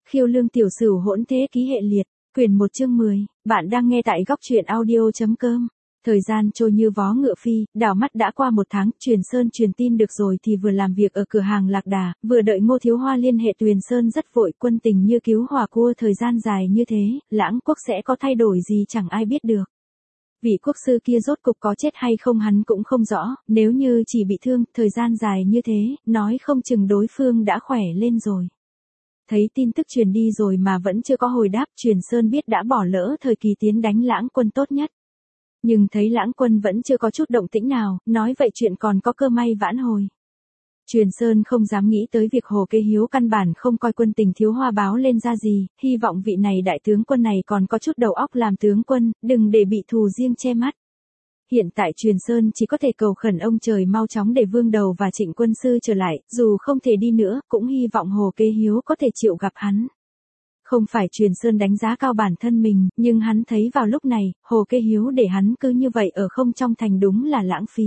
Khiêu lương tiểu sửu hỗn thế ký hệ liệt, quyển 1 chương 10, bạn đang nghe tại góc truyện audio.com. Thời gian trôi như vó ngựa phi, đảo mắt đã qua 1 tháng, Truyền Sơn truyền tin được rồi thì vừa làm việc ở cửa hàng Lạc Đà, vừa đợi Ngô Thiếu Hoa liên hệ Tuyền Sơn rất vội, quân tình như cứu hỏa cua thời gian dài như thế, Lãng Quốc sẽ có thay đổi gì chẳng ai biết được. Vị quốc sư kia rốt cục có chết hay không hắn cũng không rõ, nếu như chỉ bị thương, thời gian dài như thế, nói không chừng đối phương đã khỏe lên rồi. Thấy tin tức truyền đi rồi mà vẫn chưa có hồi đáp, Truyền Sơn biết đã bỏ lỡ thời kỳ tiến đánh Lãng Quân tốt nhất. Nhưng thấy Lãng Quân vẫn chưa có chút động tĩnh nào, nói vậy chuyện còn có cơ may vãn hồi. Truyền Sơn không dám nghĩ tới việc Hồ Kế Hiếu căn bản không coi quân tình Thiếu Hoa báo lên ra gì, hy vọng vị này đại tướng quân này còn có chút đầu óc làm tướng quân, đừng để bị thù riêng che mắt. Hiện tại Truyền Sơn chỉ có thể cầu khẩn ông trời mau chóng để Vương Đầu và Trịnh Quân Sư trở lại, dù không thể đi nữa, cũng hy vọng Hồ Kế Hiếu có thể chịu gặp hắn. Không phải Truyền Sơn đánh giá cao bản thân mình, nhưng hắn thấy vào lúc này, Hồ Kế Hiếu để hắn cứ như vậy ở không trong thành đúng là lãng phí.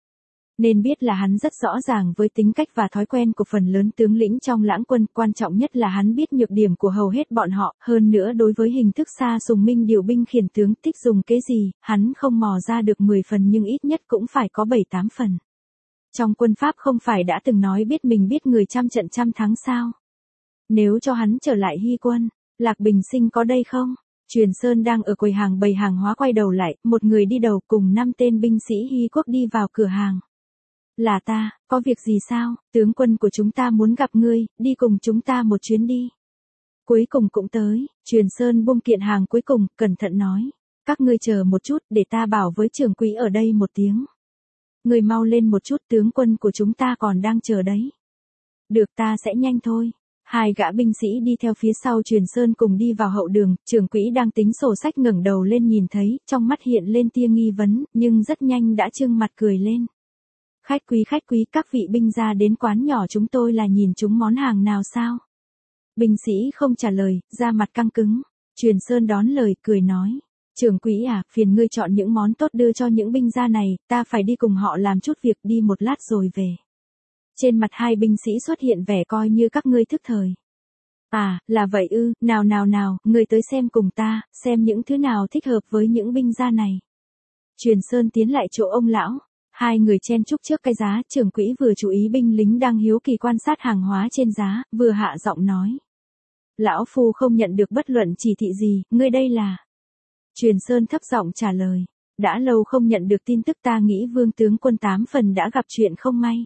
Nên biết là hắn rất rõ ràng với tính cách và thói quen của phần lớn tướng lĩnh trong Lãng Quân, quan trọng nhất là hắn biết nhược điểm của hầu hết bọn họ, hơn nữa đối với hình thức Sa Sùng Minh điều binh khiển tướng thích dùng kế gì, hắn không mò ra được 10 phần nhưng ít nhất cũng phải có 7-8 phần. Trong quân Pháp không phải đã từng nói biết mình biết người trăm trận trăm thắng sao? Nếu cho hắn trở lại Hy quân, Lạc Bình Sinh có đây không? Truyền Sơn đang ở quầy hàng bày hàng hóa quay đầu lại, một người đi đầu cùng 5 tên binh sĩ Hy quốc đi vào cửa hàng. Là ta, có việc gì sao, tướng quân của chúng ta muốn gặp ngươi, đi cùng chúng ta một chuyến đi. Cuối cùng cũng tới, Truyền Sơn buông kiện hàng cuối cùng, cẩn thận nói. Các ngươi chờ một chút, để ta bảo với trưởng quỹ ở đây một tiếng. Ngươi mau lên một chút, tướng quân của chúng ta còn đang chờ đấy. Được, ta sẽ nhanh thôi. Hai gã binh sĩ đi theo phía sau Truyền Sơn cùng đi vào hậu đường, trưởng quỹ đang tính sổ sách ngẩng đầu lên nhìn thấy, trong mắt hiện lên tia nghi vấn, nhưng rất nhanh đã trưng mặt cười lên. Khách quý, các vị binh ra đến quán nhỏ chúng tôi là nhìn chúng món hàng nào sao? Binh sĩ không trả lời, da mặt căng cứng. Truyền Sơn đón lời, cười nói. Trưởng quỹ à, phiền ngươi chọn những món tốt đưa cho những binh gia này, ta phải đi cùng họ làm chút việc, đi một lát rồi về. Trên mặt hai binh sĩ xuất hiện vẻ coi như các ngươi thức thời. À, là vậy ư, nào, ngươi tới xem cùng ta, xem những thứ nào thích hợp với những binh gia này. Truyền Sơn tiến lại chỗ ông lão. Hai người chen chúc trước cái giá, trưởng quỹ vừa chú ý binh lính đang hiếu kỳ quan sát hàng hóa trên giá, vừa hạ giọng nói. Lão phu không nhận được bất luận chỉ thị gì, ngươi đây là. Truyền Sơn thấp giọng trả lời. Đã lâu không nhận được tin tức, ta nghĩ Vương tướng quân 8 phần đã gặp chuyện không may.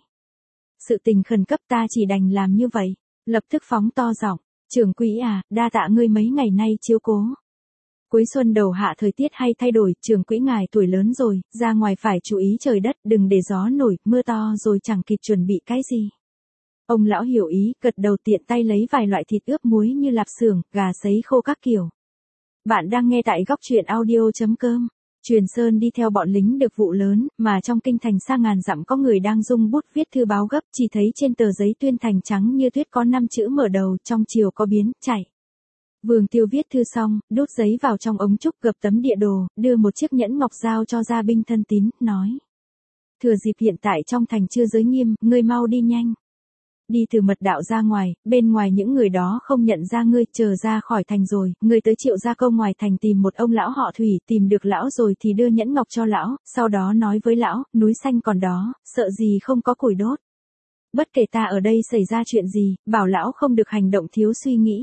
Sự tình khẩn cấp, ta chỉ đành làm như vậy. Lập tức phóng to giọng. Trưởng quỹ à, đa tạ ngươi mấy ngày nay chiếu cố. Cuối xuân đầu hạ thời tiết hay thay đổi, trưởng quỹ ngài tuổi lớn rồi, ra ngoài phải chú ý trời đất, đừng để gió nổi, mưa to rồi chẳng kịp chuẩn bị cái gì. Ông lão hiểu ý, gật đầu, tiện tay lấy vài loại thịt ướp muối như lạp xưởng, gà sấy khô các kiểu. Bạn đang nghe tại góc truyện audio.com. Truyền Sơn đi theo bọn lính được vụ lớn, mà trong kinh thành xa ngàn dặm có người đang dung bút viết thư báo gấp, chỉ thấy trên tờ giấy tuyên thành trắng như tuyết có 5 chữ mở đầu, trong chiều có biến, chạy. Vương Tiêu viết thư xong, đút giấy vào trong ống trúc, gập tấm địa đồ, đưa một chiếc nhẫn ngọc giao cho gia binh thân tín, nói. Thừa dịp hiện tại trong thành chưa giới nghiêm, ngươi mau đi nhanh. Đi từ mật đạo ra ngoài, bên ngoài những người đó không nhận ra ngươi, chờ ra khỏi thành rồi, ngươi tới Triệu Gia Câu ngoài thành tìm một ông lão họ Thủy, tìm được lão rồi thì đưa nhẫn ngọc cho lão, sau đó nói với lão, núi xanh còn đó, sợ gì không có củi đốt. Bất kể ta ở đây xảy ra chuyện gì, bảo lão không được hành động thiếu suy nghĩ.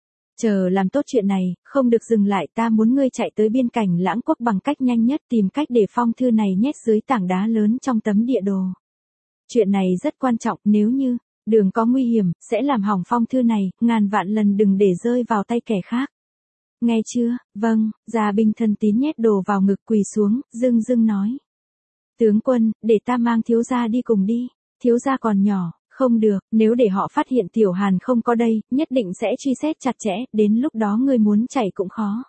Chờ làm tốt chuyện này, không được dừng lại, ta muốn ngươi chạy tới biên cảnh Lãng Quốc bằng cách nhanh nhất, tìm cách để phong thư này nhét dưới tảng đá lớn trong tấm địa đồ. Chuyện này rất quan trọng, nếu như đường có nguy hiểm, sẽ làm hỏng phong thư này, ngàn vạn lần đừng để rơi vào tay kẻ khác. Nghe chưa? Vâng, gia binh thân tín nhét đồ vào ngực, quỳ xuống, dưng nói. Tướng quân, để ta mang thiếu gia đi cùng đi, thiếu gia còn nhỏ. Không được, nếu để họ phát hiện Tiểu Hàn không có đây, nhất định sẽ truy xét chặt chẽ, đến lúc đó ngươi muốn chạy cũng khó.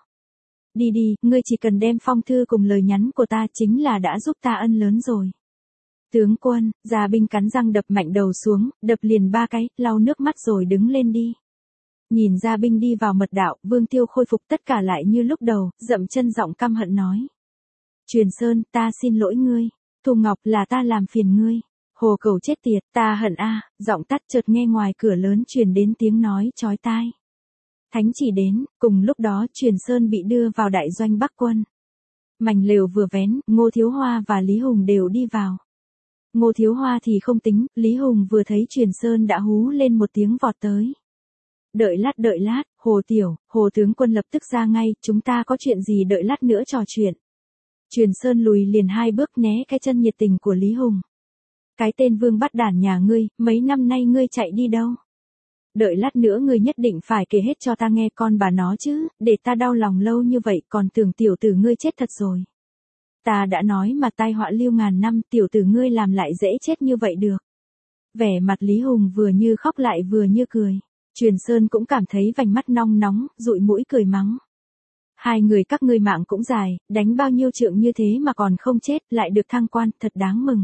Đi, ngươi chỉ cần đem phong thư cùng lời nhắn của ta chính là đã giúp ta ân lớn rồi. Tướng quân, gia binh cắn răng đập mạnh đầu xuống, đập liền 3 cái, lau nước mắt rồi đứng lên đi. Nhìn gia binh đi vào mật đạo, Vương Tiêu khôi phục tất cả lại như lúc đầu, dậm chân giọng căm hận nói. Truyền Sơn, ta xin lỗi ngươi. Thu Ngọc, là ta làm phiền ngươi. Hồ Cẩu chết tiệt, ta hận a. Giọng tắt chợt nghe ngoài cửa lớn truyền đến tiếng nói chói tai. Thánh chỉ đến, cùng lúc đó Truyền Sơn bị đưa vào đại doanh Bắc quân. Mảnh lều vừa vén, Ngô Thiếu Hoa và Lý Hùng đều đi vào. Ngô Thiếu Hoa thì không tính, Lý Hùng vừa thấy Truyền Sơn đã hú lên một tiếng vọt tới. Đợi lát, Hồ tướng quân lập tức ra ngay, chúng ta có chuyện gì đợi lát nữa trò chuyện. Truyền Sơn lùi liền 2 bước né cái chân nhiệt tình của Lý Hùng. Cái tên vương bắt đản nhà ngươi, mấy năm nay ngươi chạy đi đâu? Đợi lát nữa ngươi nhất định phải kể hết cho ta nghe con bà nó chứ, để ta đau lòng lâu như vậy còn tưởng tiểu tử ngươi chết thật rồi. Ta đã nói mà tai họa lưu ngàn năm, tiểu tử ngươi làm lại dễ chết như vậy được. Vẻ mặt Lý Hùng vừa như khóc lại vừa như cười. Truyền Sơn cũng cảm thấy vành mắt nong nóng, dụi mũi cười mắng. Hai người các ngươi mạng cũng dài, đánh bao nhiêu trượng như thế mà còn không chết, lại được thăng quan, thật đáng mừng.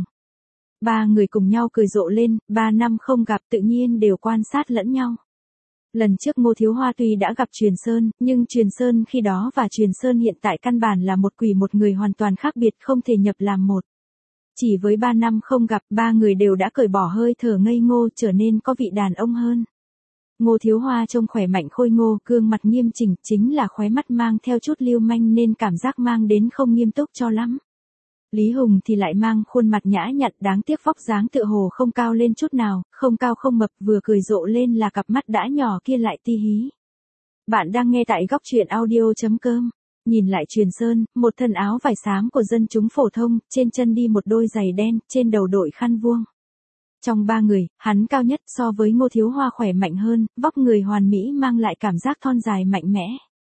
3 người cùng nhau cười rộ lên, 3 năm không gặp tự nhiên đều quan sát lẫn nhau. Lần trước Ngô Thiếu Hoa tuy đã gặp Truyền Sơn, nhưng Truyền Sơn khi đó và Truyền Sơn hiện tại căn bản là một quỷ một người hoàn toàn khác biệt, không thể nhập làm một. Chỉ với 3 năm không gặp, 3 người đều đã cởi bỏ hơi thở ngây ngô, trở nên có vị đàn ông hơn. Ngô Thiếu Hoa trông khỏe mạnh khôi ngô, gương mặt nghiêm chỉnh, chính là khóe mắt mang theo chút lưu manh nên cảm giác mang đến không nghiêm túc cho lắm. Lý Hùng thì lại mang khuôn mặt nhã nhặn, đáng tiếc vóc dáng tựa hồ không cao lên chút nào, không cao không mập, vừa cười rộ lên là cặp mắt đã nhỏ kia lại ti hí. Bạn đang nghe tại góc truyện audio.com. Nhìn lại Truyền Sơn, một thân áo vải xám của dân chúng phổ thông, trên chân đi một đôi giày đen, trên đầu đội khăn vuông. Trong 3 người, hắn cao nhất, so với Ngô Thiếu Hoa khỏe mạnh hơn, vóc người hoàn mỹ mang lại cảm giác thon dài mạnh mẽ.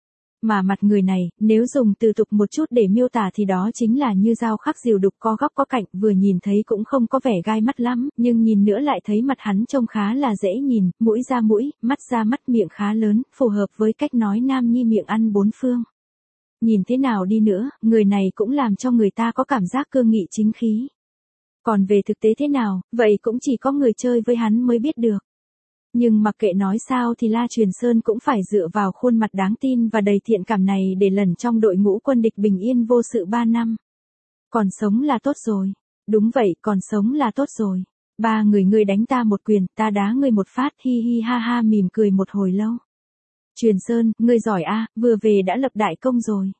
Mà mặt người này, nếu dùng từ tục một chút để miêu tả thì đó chính là như dao khắc dìu đục có góc có cạnh, vừa nhìn thấy cũng không có vẻ gai mắt lắm, nhưng nhìn nữa lại thấy mặt hắn trông khá là dễ nhìn, mũi ra mũi, mắt ra mắt, miệng khá lớn, phù hợp với cách nói nam nhi miệng ăn 4 phương. Nhìn thế nào đi nữa, người này cũng làm cho người ta có cảm giác cương nghị chính khí. Còn về thực tế thế nào, vậy cũng chỉ có người chơi với hắn mới biết được. Nhưng mặc kệ nói sao thì La Truyền Sơn cũng phải dựa vào khuôn mặt đáng tin và đầy thiện cảm này để lần trong đội ngũ quân địch bình yên vô sự 3 năm. Còn sống là tốt rồi. Đúng vậy, còn sống là tốt rồi. 3 người ngươi đánh ta một quyền, ta đá ngươi một phát, hi hi ha ha mỉm cười một hồi lâu. Truyền Sơn, ngươi giỏi a, vừa về đã lập đại công rồi.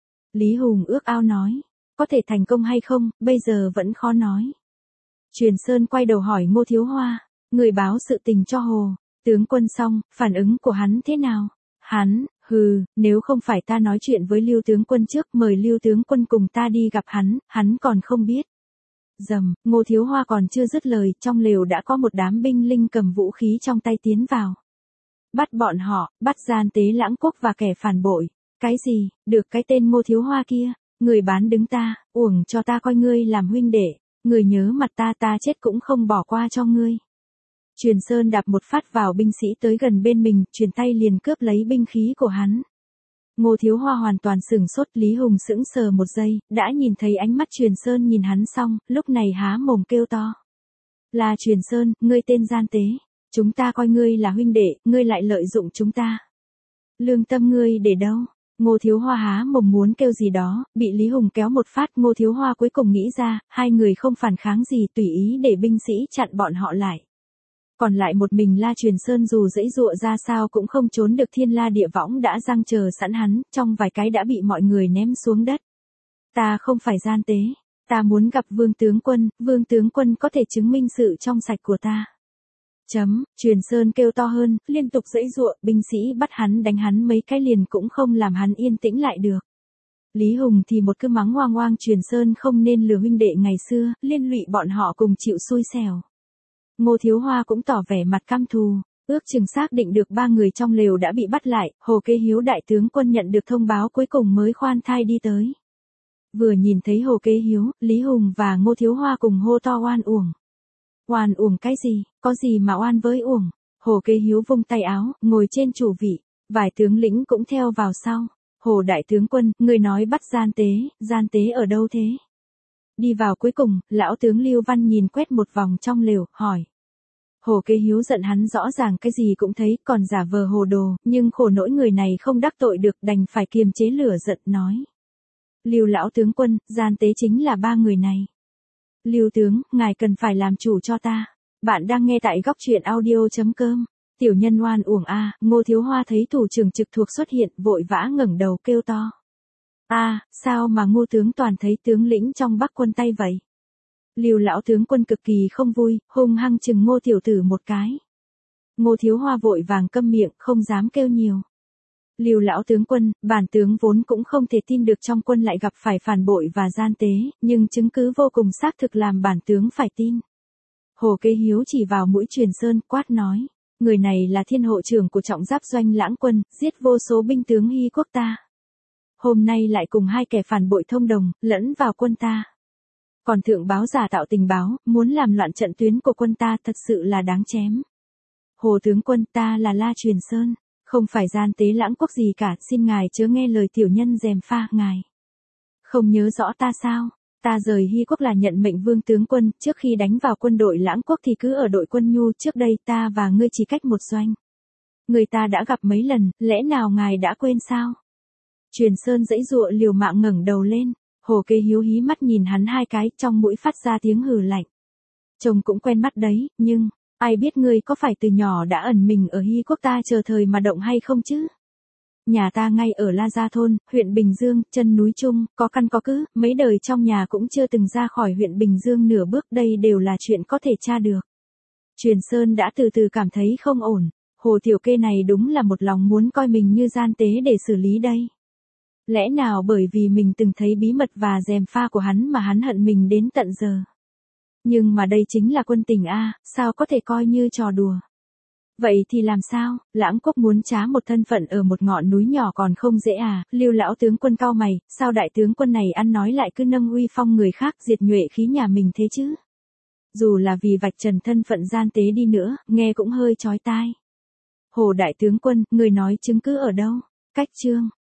Lý Hùng ước ao nói. Có thể thành công hay không, bây giờ vẫn khó nói. Truyền Sơn quay đầu hỏi Ngô Thiếu Hoa. Người báo sự tình cho Hồ tướng quân xong, phản ứng của hắn thế nào? Hắn, nếu không phải ta nói chuyện với Lưu tướng quân trước, mời Lưu tướng quân cùng ta đi gặp hắn còn không biết. Rầm, Ngô Thiếu Hoa còn chưa dứt lời, trong lều đã có một đám binh linh cầm vũ khí trong tay tiến vào. Bắt bọn họ, bắt gian tế Lãng Quốc và kẻ phản bội. Cái gì, được cái tên Ngô Thiếu Hoa kia, người bán đứng ta, uổng cho ta coi ngươi làm huynh đệ, người nhớ mặt ta chết cũng không bỏ qua cho ngươi. Truyền Sơn đạp một phát vào binh sĩ tới gần bên mình, truyền tay liền cướp lấy binh khí của hắn. Ngô Thiếu Hoa hoàn toàn sửng sốt, Lý Hùng sững sờ một giây, đã nhìn thấy ánh mắt Truyền Sơn nhìn hắn xong, lúc này há mồm kêu to. Là Truyền Sơn, ngươi tên gian tế, chúng ta coi ngươi là huynh đệ, ngươi lại lợi dụng chúng ta. Lương tâm ngươi để đâu? Ngô Thiếu Hoa há mồm muốn kêu gì đó, bị Lý Hùng kéo một phát, Ngô Thiếu Hoa cuối cùng nghĩ ra, hai người không phản kháng gì, tùy ý để binh sĩ chặn bọn họ lại. Còn lại một mình La Truyền Sơn dù dãy dụa ra sao cũng không trốn được thiên la địa võng đã giăng chờ sẵn hắn, trong vài cái đã bị mọi người ném xuống đất. Ta không phải gian tế, ta muốn gặp Vương tướng quân có thể chứng minh sự trong sạch của ta. Truyền Sơn kêu to hơn, liên tục dãy dụa, binh sĩ bắt hắn đánh hắn mấy cái liền cũng không làm hắn yên tĩnh lại được. Lý Hùng thì một cứ mắng hoang hoang Truyền Sơn không nên lừa huynh đệ ngày xưa, liên lụy bọn họ cùng chịu xui xẻo. Ngô Thiếu Hoa cũng tỏ vẻ mặt căm thù, ước chừng xác định được 3 người trong lều đã bị bắt lại, Hồ Kế Hiếu đại tướng quân nhận được thông báo cuối cùng mới khoan thai đi tới. Vừa nhìn thấy Hồ Kế Hiếu, Lý Hùng và Ngô Thiếu Hoa cùng hô to oan uổng. Oan uổng cái gì, có gì mà oan với uổng? Hồ Kế Hiếu vung tay áo, ngồi trên chủ vị, vài tướng lĩnh cũng theo vào sau. Hồ đại tướng quân, người nói bắt gian tế ở đâu thế? Đi vào cuối cùng, lão tướng Lưu Văn nhìn quét một vòng trong lều, hỏi. Hồ Kế Hiếu giận hắn rõ ràng cái gì cũng thấy, còn giả vờ hồ đồ, nhưng khổ nỗi người này không đắc tội được, đành phải kiềm chế lửa giận nói. Lưu lão tướng quân, gian tế chính là 3 người này. Lưu tướng, ngài cần phải làm chủ cho ta. Bạn đang nghe tại góc truyện audio.com. Tiểu nhân oan uổng a, Ngô Thiếu Hoa thấy thủ trưởng trực thuộc xuất hiện, vội vã ngẩng đầu kêu to. A, sao mà Ngô tướng toàn thấy tướng lĩnh trong Bắc quân tay vậy? Lưu lão tướng quân cực kỳ không vui, hung hăng chừng Ngô tiểu tử một cái. Ngô Thiếu Hoa vội vàng câm miệng, không dám kêu nhiều. Lưu lão tướng quân, bản tướng vốn cũng không thể tin được trong quân lại gặp phải phản bội và gian tế, nhưng chứng cứ vô cùng xác thực làm bản tướng phải tin. Hồ Kế Hiếu chỉ vào mũi Truyền Sơn, quát nói, người này là thiên hộ trưởng của trọng giáp doanh Lãng quân, giết vô số binh tướng Hy quốc ta. Hôm nay lại cùng hai kẻ phản bội thông đồng, lẫn vào quân ta. Còn thượng báo giả tạo tình báo, muốn làm loạn trận tuyến của quân ta, thật sự là đáng chém. Hồ tướng quân, ta là La Truyền Sơn, không phải gian tế Lãng quốc gì cả, xin ngài chớ nghe lời tiểu nhân gièm pha, ngài không nhớ rõ ta sao? Ta rời Hy quốc là nhận mệnh vương tướng quân, trước khi đánh vào quân đội Lãng quốc thì cứ ở đội quân Nhu, trước đây ta và ngươi chỉ cách một doanh. Người ta đã gặp mấy lần, lẽ nào ngài đã quên sao? Truyền Sơn giãy giụa liều mạng ngẩng đầu lên, Hồ Kế Hiếu hí mắt nhìn hắn hai cái, trong mũi phát ra tiếng hừ lạnh. Trông cũng quen mắt đấy, nhưng ai biết ngươi có phải từ nhỏ đã ẩn mình ở Hy quốc ta chờ thời mà động hay không chứ? Nhà ta ngay ở La Gia thôn, huyện Bình Dương, chân núi Trung, có căn có cứ, mấy đời trong nhà cũng chưa từng ra khỏi huyện Bình Dương nửa bước, đây đều là chuyện có thể tra được. Truyền Sơn đã từ từ cảm thấy không ổn, Hồ tiểu kê này đúng là một lòng muốn coi mình như gian tế để xử lý đây. Lẽ nào bởi vì mình từng thấy bí mật và gièm pha của hắn mà hắn hận mình đến tận giờ? Nhưng mà đây chính là quân tình a, sao có thể coi như trò đùa? Vậy thì làm sao? Lãng quốc muốn trá một thân phận ở một ngọn núi nhỏ còn không dễ à? Lưu lão tướng quân cau mày, sao đại tướng quân này ăn nói lại cứ nâng uy phong người khác, diệt nhuệ khí nhà mình thế chứ? Dù là vì vạch trần thân phận gian tế đi nữa, nghe cũng hơi chói tai. Hồ đại tướng quân, người nói chứng cứ ở đâu? Cách chương